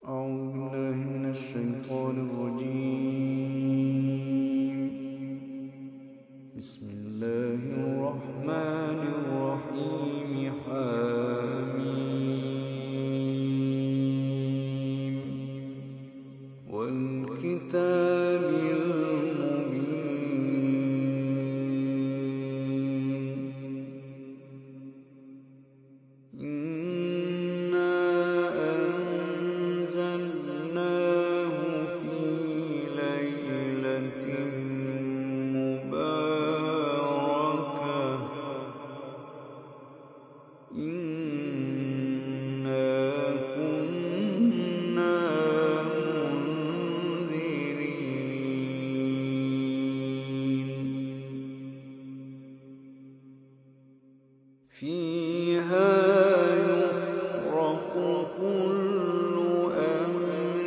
أعوذ بالله من الشيطان الرجيم. بسم الله الرحمن الرحيم. حميم والكتاب المبين. إنا أنزلناه في ليلة مباركة. إنا كنا منذرين. فيها يفرق كل أمر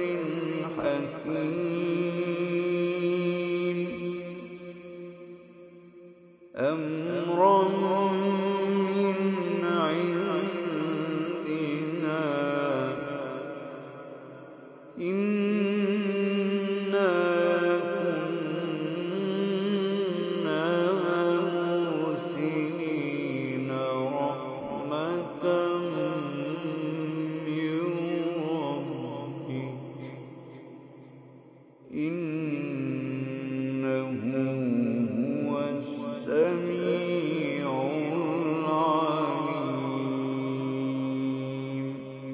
حكيم أمرا من عندنا. إنا كنا مرسلين رحمة من ربك. إنه هو السميع العليم.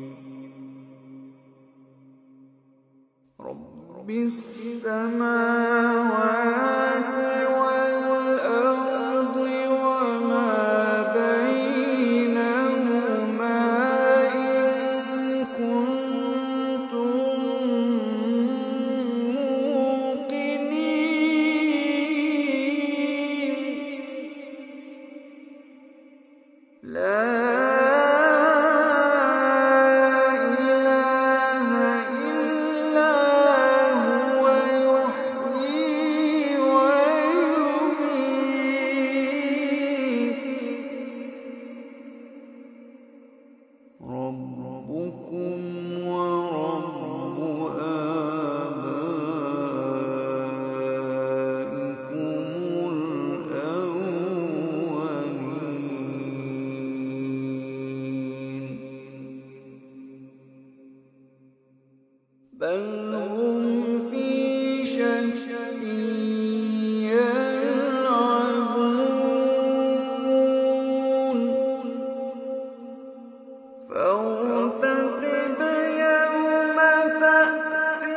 رب السماوات والأرض وما بينهما إن كنتم موقنين. لا إله إلا هو يحيي ويميت. ربكم ورب آبائكم الأولين. بل هم في شك يلعبون. فارتقب يوم تأتي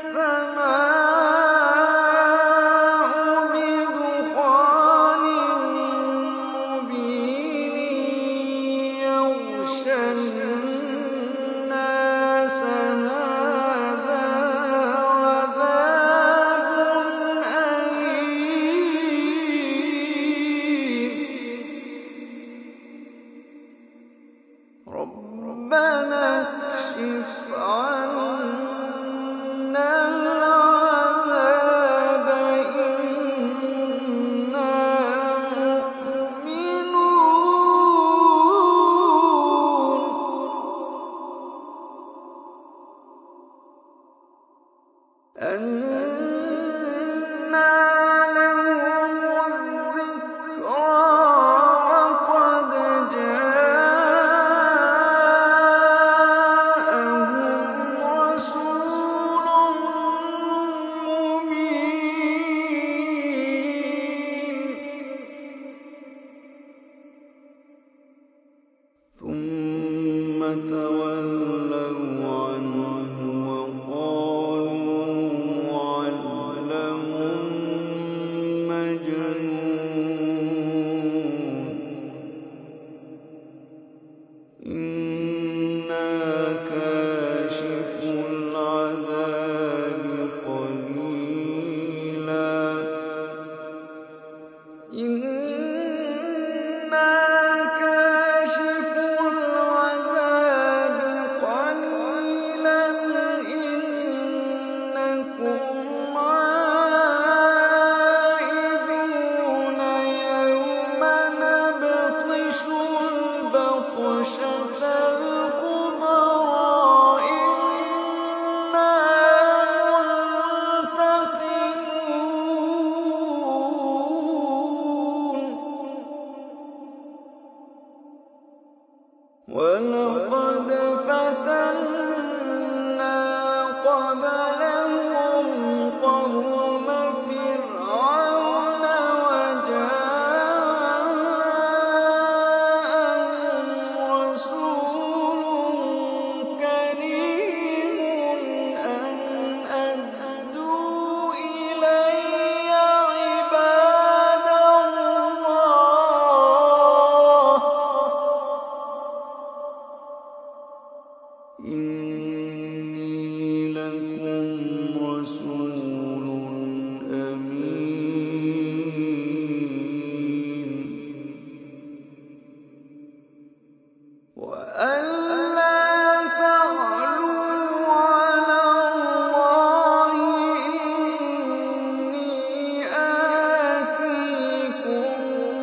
السماء بدخان مبين يغشى الناس. هذا عذاب أليم. ربنا اكشف عنا العذاب إنا مؤمنون. أنى لهم الذكرى وقد جاءهم رسول مبين. ثم تولوا عنه وقالوا قَبْلَهُمْ قَوْمَ فِرْعَوْنَ وَجَاءَهُمْ رَسُولٌ كَرِيمٌ أَنْ أَدُّوا إِلَيَّ عِبَادَ اللَّهِ إِنِّي لَكُمْ رَسُولٌ أَمِينٌ وَأَن لَّا تَعْلُوا عَلَى اللَّهِ إِنِّي آتِيكُم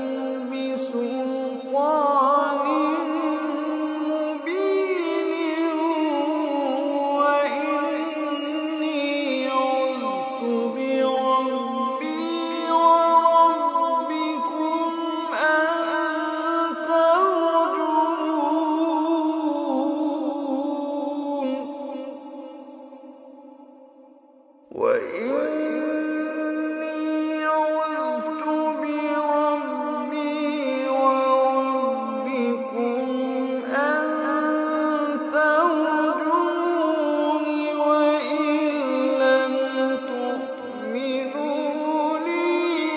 بِسُلْطَانٍ مُّبِينٍ وَإِنِّي عُذْتُ بِرَبِّي وَرَبِّكُمْ أَن تَرْجُمُونِ وَإِنِّي عُذْتُ بِرَبِّي وَرَبِّكُمْ أَن تَرْجُمُونِ وَإِن لَّمْ تُؤْمِنُوا لِي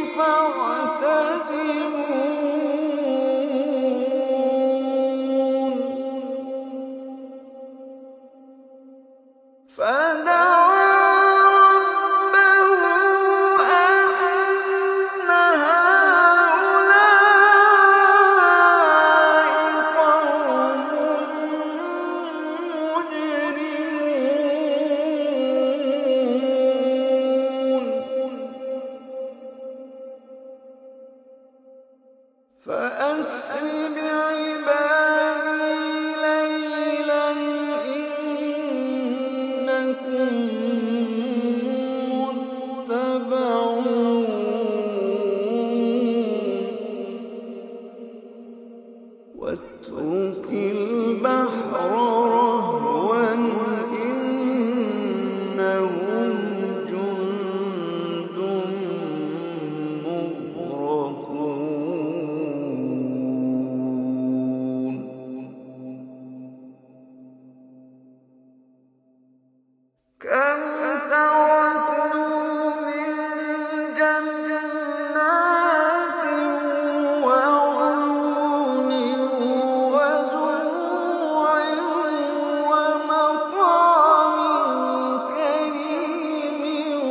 فَاعْتَزِلُونِ فَدَعَا رَبَّهُ أَنَّ هَٰؤُلَاءِ قَوْمٌ مُّجْرِمُونَ فَأَسْرِ بِعِبَادِي لَيْلًا إِنَّكُم مُّتَّبَعُونَ وَاتْرُكِ الْبَحْرَ رَهْوًا إِنَّهُمْ جُندٌ مُّغْرَقُونَ كَمْ تَرَكُوا مِن جَنَّاتٍ وَعُيُونٍ وَزُرُوعٍ وَمَقَامٍ كَرِيمٍ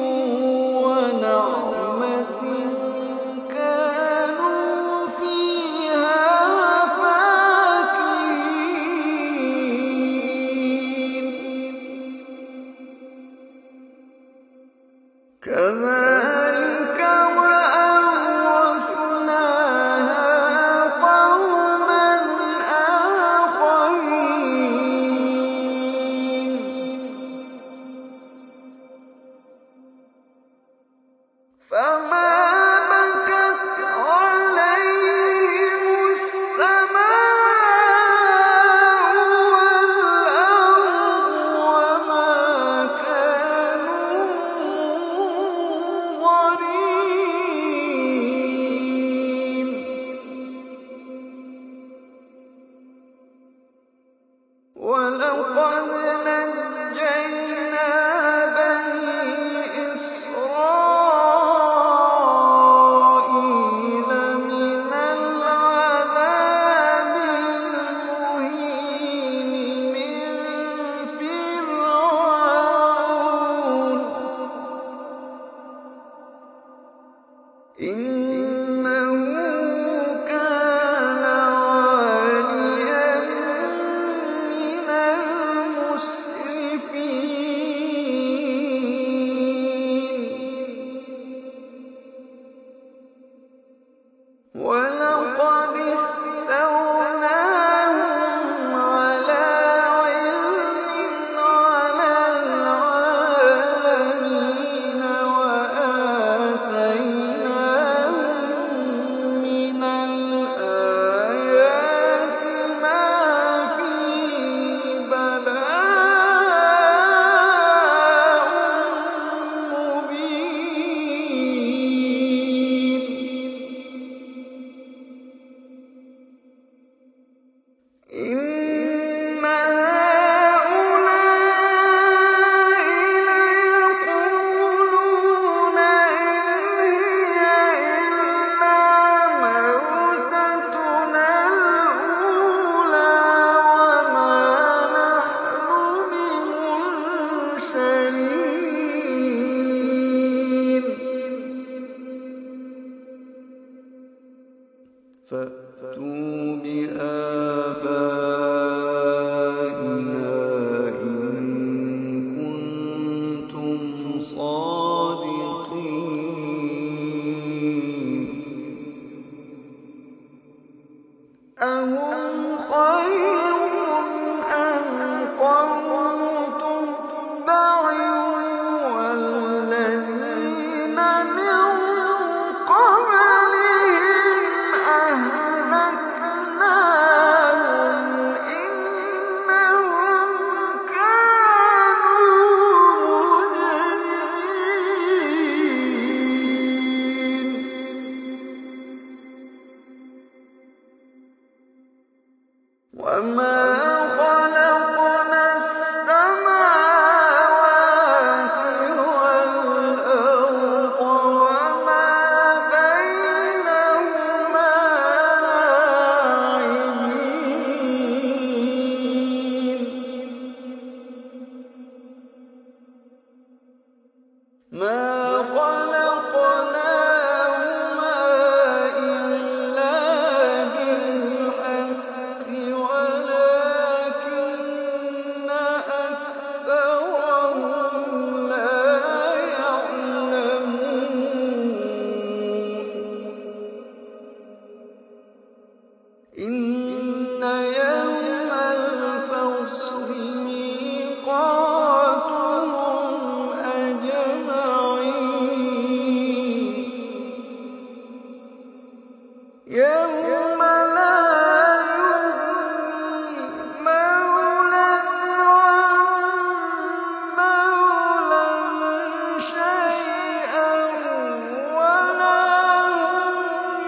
وَنَعْمَةٍ كَانُوا فِيهَا فَاكِهِينَ كَذَٰلِكَ وَأَوْرَثْنَاهَا قَوْمًا آخَرِينَ فَمَا بَكَتْ عَلَيْهِمُ السَّمَاءُ وَالْأَرْضُ وَمَا كَانُوا الْمُرْسَلِينَ فَأْتُوا بِآبَائِنَا إِن كُنتُمْ صَادِقِينَ أَهُمْ خَيْرٌ أَمْ قَوْمُ تُبَّعٍ وَالَّذِينَ مِن قَبْلِهِمْ أَهْلَكْنَاهُمْ إِنَّهُمْ كَانُوا مُجْرِمِينَ وَمَا خَلَقْنَا السَّمَاوَاتِ وَالْأَرْضَ وَمَا بَيْنَهُمَا لَاعِبِينَ مَا خَلَقْنَاهُمَا إِلَّا بِالْحَقِّ وَلَٰكِنَّ أَكْثَرَهُمْ لَا يَعْلَمُونَ إِنَّ يَوْمَ الْفَصْلِ مِيقَاتُهُمْ أَجْمَعِينَ يَوْمَ لَا يُغْنِي مَوْلًى عَن مَّوْلًى شَيْئًا وَلَا هُمْ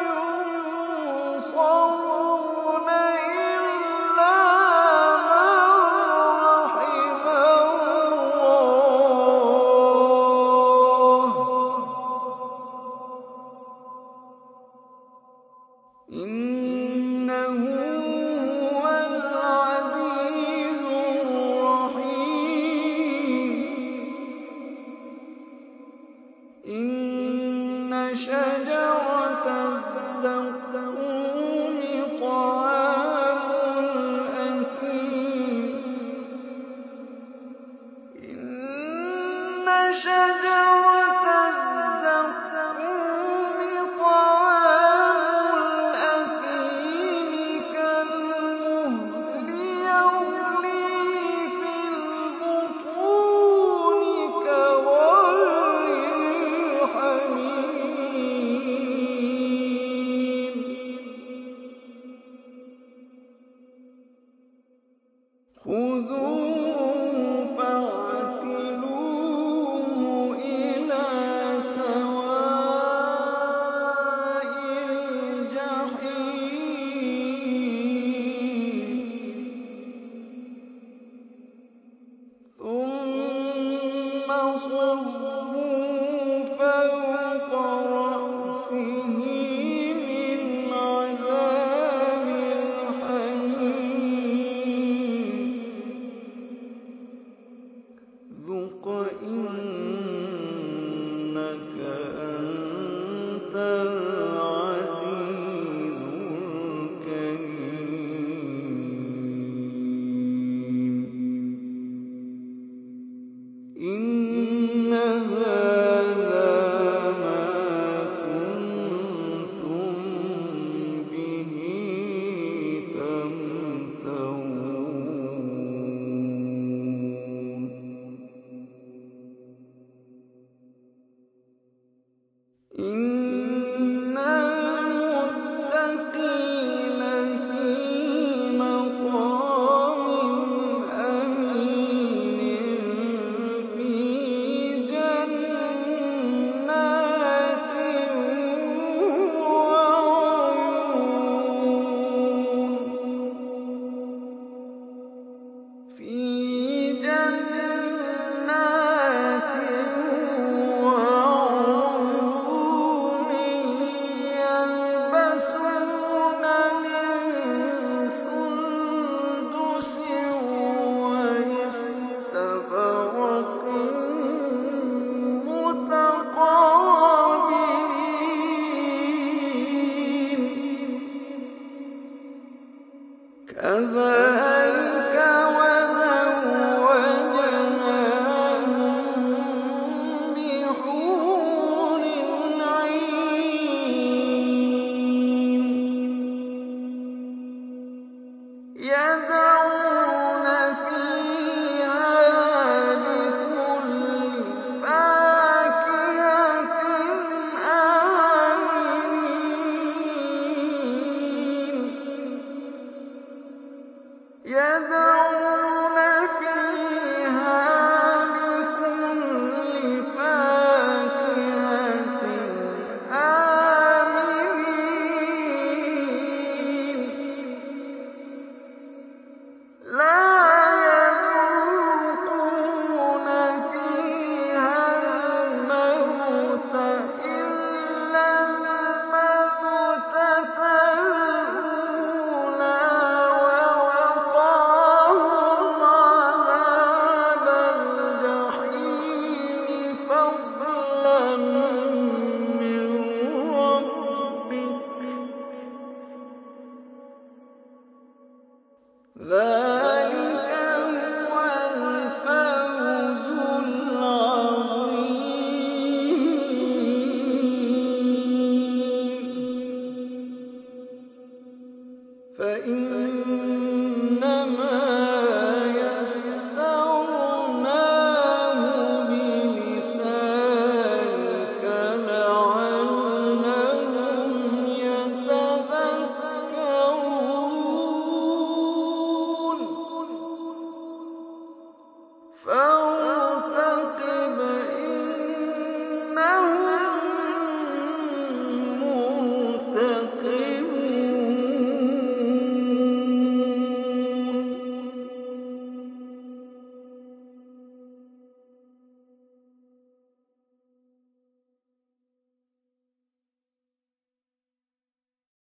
يُنصَرُونَ إِلَّا مَن رَّحِمَ اللَّهُ إِنَّهُ هُوَ الْعَزِيزُ الرَّحِيمُ إِنَّ شَجَرَتَ الزَّقُّومِ طَعَامُ الْأَثِيمِ إِنَّ شَجَرَتَ الزَّقُّومِ طَعَامُ الْأَثِيمِ كَالْمُهْلِ يَغْلِي فِي الْبُطُونِ كَغَلْيِ الْحَمِيمِ خُذُوهُ فَاعْتِلُوهُ إِلَىٰ سَوَاءِ الْجَحِيمِ ثُمَّ صُبُّوا فَوْقَ رَأْسِهِ مِنْ عَذَابِ الْحَمِيمِ ذُقْ إِنَّكَ أَنتَ الْعَزِيزُ الْكَرِيمُ